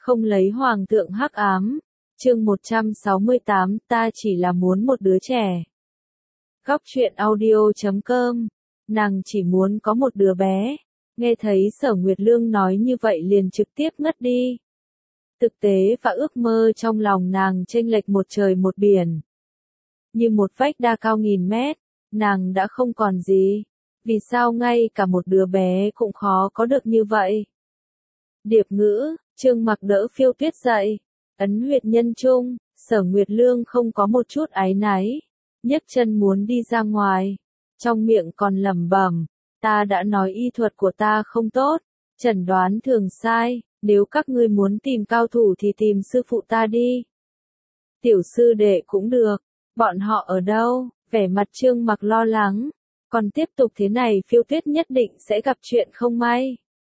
Không lấy hoàng thượng hắc ám. Chương 168, ta chỉ là muốn một đứa trẻ. Góc truyện audio.com. Nàng chỉ muốn có một đứa bé. Nghe thấy Sở Nguyệt Lương nói như vậy liền trực tiếp ngất đi. Thực tế và ước mơ trong lòng nàng chênh lệch một trời một biển. Như một vách đa cao nghìn mét, nàng đã không còn gì. Vì sao ngay cả một đứa bé cũng khó có được như vậy? Điệp ngữ, Trương Mặc đỡ Phiêu Tuyết dậy, ấn huyệt nhân trung, Sở Nguyệt Lương không có một chút áy náy, nhấc chân muốn đi ra ngoài, trong miệng còn lẩm bẩm, ta đã nói y thuật của ta không tốt, chẩn đoán thường sai, nếu các ngươi muốn tìm cao thủ thì tìm sư phụ ta đi. Tiểu sư đệ cũng được, bọn họ ở đâu? Vẻ mặt Trương Mặc lo lắng, còn tiếp tục thế này Phiêu Tuyết nhất định sẽ gặp chuyện không may.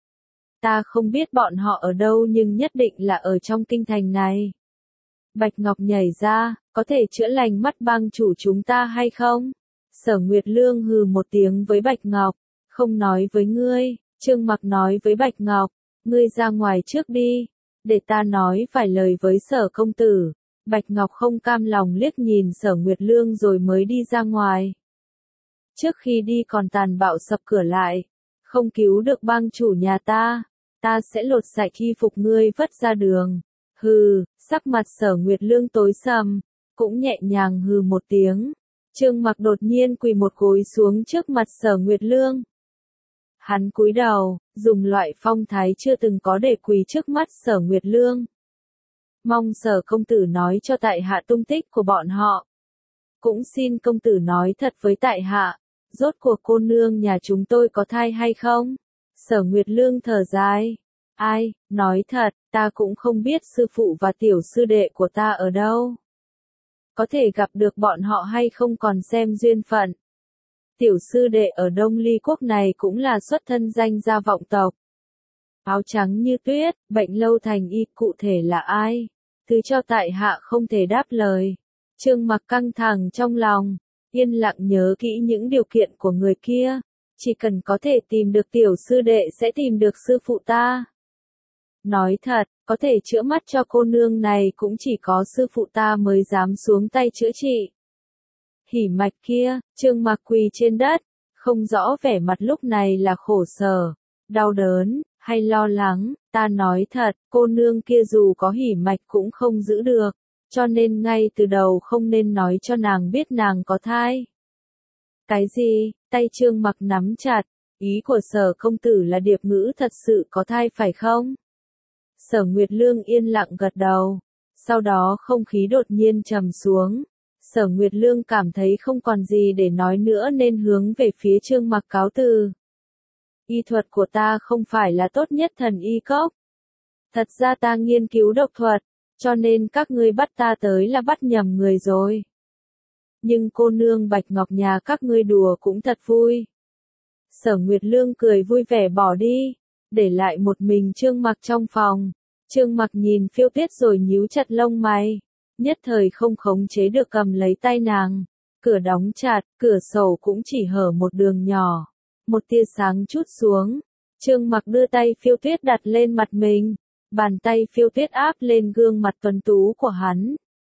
Ta không biết bọn họ ở đâu nhưng nhất định là ở trong kinh thành này. Bạch Ngọc nhảy ra, có thể chữa lành mắt băng chủ chúng ta hay không? Sở Nguyệt Lương hừ một tiếng với Bạch Ngọc, không nói với ngươi. Trương Mặc nói với Bạch Ngọc, ngươi ra ngoài trước đi, để ta nói vài lời với Sở công tử. Bạch Ngọc không cam lòng liếc nhìn Sở Nguyệt Lương rồi mới đi ra ngoài. Trước khi đi còn tàn bạo sập cửa lại, không cứu được bang chủ nhà ta sẽ lột sạch y phục ngươi vất ra đường. Hừ, sắc mặt Sở Nguyệt Lương tối sầm, cũng nhẹ nhàng hừ một tiếng. Trương Mặc đột nhiên quỳ một gối xuống trước mặt Sở Nguyệt Lương. Hắn cúi đầu, dùng loại phong thái chưa từng có để quỳ trước mắt Sở Nguyệt Lương. Mong Sở công tử nói cho tại hạ tung tích của bọn họ. Cũng xin công tử nói thật với tại hạ, rốt cuộc cô nương nhà chúng tôi có thai hay không? Sở Nguyệt Lương thở dài. Ai, nói thật, ta cũng không biết sư phụ và tiểu sư đệ của ta ở đâu. Có thể gặp được bọn họ hay không còn xem duyên phận. Tiểu sư đệ ở Đông Ly quốc này cũng là xuất thân danh gia vọng tộc. Áo trắng như tuyết, bệnh lâu thành y cụ thể là ai? Thứ cho tại hạ không thể đáp lời. Trương Mặc căng thẳng trong lòng, yên lặng nhớ kỹ những điều kiện của người kia. Chỉ cần có thể tìm được tiểu sư đệ sẽ tìm được sư phụ ta. Nói thật, có thể chữa mắt cho cô nương này cũng chỉ có sư phụ ta mới dám xuống tay chữa trị. Hỉ mạch kia, Trương Mặc quỳ trên đất, không rõ vẻ mặt lúc này là khổ sở, đau đớn, hay lo lắng. Ta nói thật, cô nương kia dù có hỉ mạch cũng không giữ được, cho nên ngay từ đầu không nên nói cho nàng biết nàng có thai. Cái gì? Tay Trương Mặc nắm chặt, ý của Sở công tử là Điệp ngữ thật sự có thai phải không? Sở Nguyệt Lương yên lặng gật đầu, sau đó không khí đột nhiên trầm xuống. Sở Nguyệt Lương cảm thấy không còn gì để nói nữa nên hướng về phía Trương Mặc cáo từ. Y thuật của ta không phải là tốt nhất thần y cốc. Thật ra ta nghiên cứu độc thuật, cho nên các ngươi bắt ta tới là bắt nhầm người rồi. Nhưng cô nương Bạch Ngọc nhà các ngươi đùa cũng thật vui. Sở Nguyệt Lương cười vui vẻ bỏ đi, để lại một mình Trương Mặc trong phòng. Trương Mặc nhìn Phiêu Tuyết rồi nhíu chặt lông mày, nhất thời không khống chế được cầm lấy tay nàng. Cửa đóng chặt, cửa sổ cũng chỉ hở một đường nhỏ, một tia sáng chút xuống. Trương Mặc đưa tay Phiêu Tuyết đặt lên mặt mình, bàn tay Phiêu Tuyết áp lên gương mặt tuấn tú của hắn.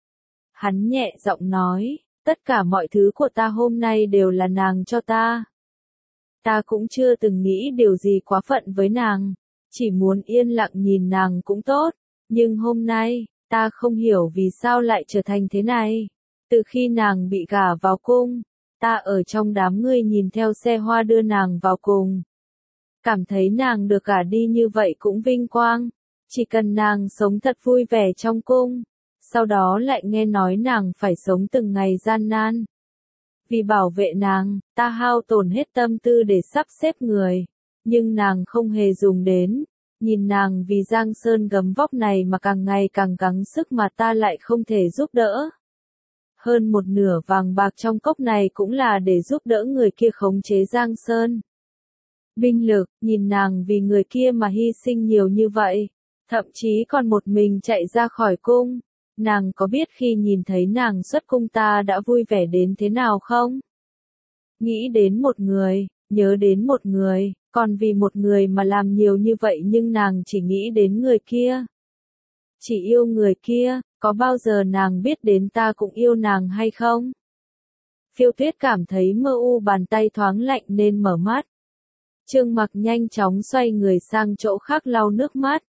Hắn nhẹ giọng nói, tất cả mọi thứ của ta hôm nay đều là nàng cho ta. Ta cũng chưa từng nghĩ điều gì quá phận với nàng, chỉ muốn yên lặng nhìn nàng cũng tốt, nhưng hôm nay, ta không hiểu vì sao lại trở thành thế này. Từ khi nàng bị gả vào cung, ta ở trong đám người nhìn theo xe hoa đưa nàng vào cùng. Cảm thấy nàng được gả đi như vậy cũng vinh quang, chỉ cần nàng sống thật vui vẻ trong cung. Sau đó lại nghe nói nàng phải sống từng ngày gian nan. Vì bảo vệ nàng, ta hao tổn hết tâm tư để sắp xếp người, nhưng nàng không hề dùng đến. Nhìn nàng vì Giang Sơn gấm vóc này mà càng ngày càng gắng sức mà ta lại không thể giúp đỡ. Hơn một nửa vàng bạc trong cốc này cũng là để giúp đỡ người kia khống chế Giang Sơn. Binh lực, nhìn nàng vì người kia mà hy sinh nhiều như vậy, thậm chí còn một mình chạy ra khỏi cung. Nàng có biết khi nhìn thấy nàng xuất cung ta đã vui vẻ đến thế nào không? Nghĩ đến một người, nhớ đến một người, còn vì một người mà làm nhiều như vậy nhưng nàng chỉ nghĩ đến người kia. chỉ yêu người kia, có bao giờ nàng biết đến ta cũng yêu nàng hay không? Phiêu Tuyết cảm thấy mơ u, bàn tay thoáng lạnh nên mở mắt. Trương Mặc nhanh chóng xoay người sang chỗ khác lau nước mắt.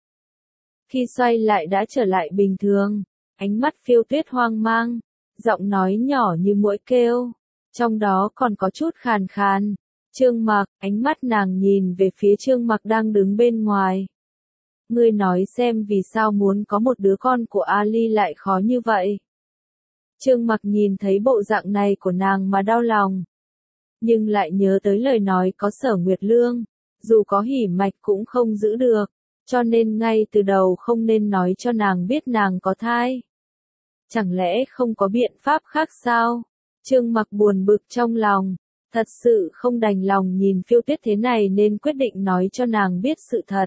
Khi xoay lại đã trở lại bình thường, ánh mắt Phiêu Tuyết hoang mang, giọng nói nhỏ như muỗi kêu, trong đó còn có chút khàn khàn. Trương Mặc, ánh mắt nàng nhìn về phía Trương Mặc đang đứng bên ngoài. Ngươi nói xem vì sao muốn có một đứa con của Ali lại khó như vậy. Trương Mặc nhìn thấy bộ dạng này của nàng mà đau lòng. Nhưng lại nhớ tới lời nói có Sở Nguyệt Lương, dù có hỉ mạch cũng không giữ được, cho nên ngay từ đầu không nên nói cho nàng biết nàng có thai. Chẳng lẽ không có biện pháp khác sao? Trương Mặc buồn bực trong lòng, thật sự không đành lòng nhìn Phiêu Tuyết thế này nên quyết định nói cho nàng biết sự thật.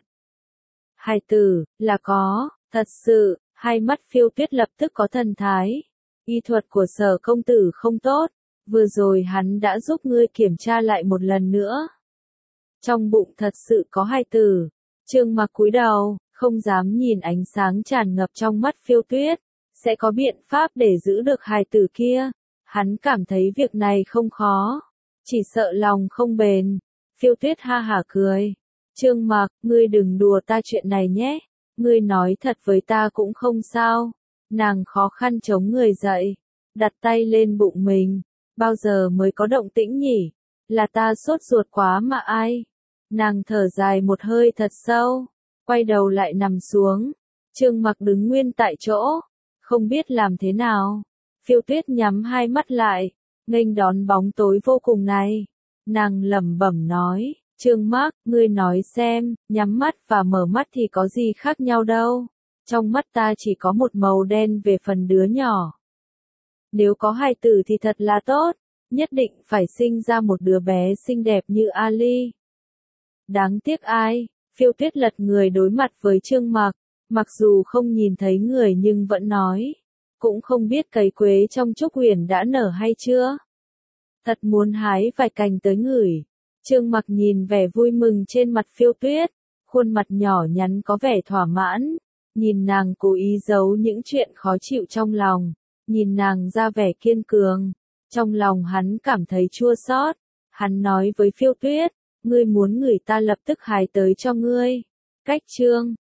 Hài tử, là có, thật sự, hai mắt Phiêu Tuyết lập tức có thần thái. Y thuật của Sở công tử không tốt, vừa rồi hắn đã giúp ngươi kiểm tra lại một lần nữa. Trong bụng thật sự có hài tử. Trương Mặc cúi đầu, không dám nhìn ánh sáng tràn ngập trong mắt Phiêu Tuyết, sẽ có biện pháp để giữ được hài tử kia. Hắn cảm thấy việc này không khó, chỉ sợ lòng không bền. Phiêu Tuyết ha hả cười. Trương Mặc, ngươi đừng đùa ta chuyện này nhé, ngươi nói thật với ta cũng không sao. Nàng khó khăn chống người dậy, đặt tay lên bụng mình. Bao giờ mới có động tĩnh nhỉ? Là ta sốt ruột quá mà ai? Nàng thở dài một hơi thật sâu, quay đầu lại nằm xuống. Trương Mặc đứng nguyên tại chỗ, không biết làm thế nào. Phiêu Tuyết nhắm hai mắt lại, nghênh đón bóng tối vô cùng này. Nàng lẩm bẩm nói, Trương Mặc, ngươi nói xem, nhắm mắt và mở mắt thì có gì khác nhau đâu. Trong mắt ta chỉ có một màu đen về phần đứa nhỏ. Nếu có hài tử thì thật là tốt, nhất định phải sinh ra một đứa bé xinh đẹp như Ali. Đáng tiếc ai? Phiêu Tuyết lật người đối mặt với Trương Mặc, mặc dù không nhìn thấy người nhưng vẫn nói, cũng không biết cấy quế trong trúc huyền đã nở hay chưa. Thật muốn hái vài cành tới ngửi. Trương Mặc nhìn vẻ vui mừng trên mặt Phiêu Tuyết, khuôn mặt nhỏ nhắn có vẻ thỏa mãn, nhìn nàng cố ý giấu những chuyện khó chịu trong lòng, nhìn nàng ra vẻ kiên cường, trong lòng hắn cảm thấy chua xót. Hắn nói với Phiêu Tuyết, ngươi muốn ngửi ta lập tức hái tới cho ngươi. Cách chương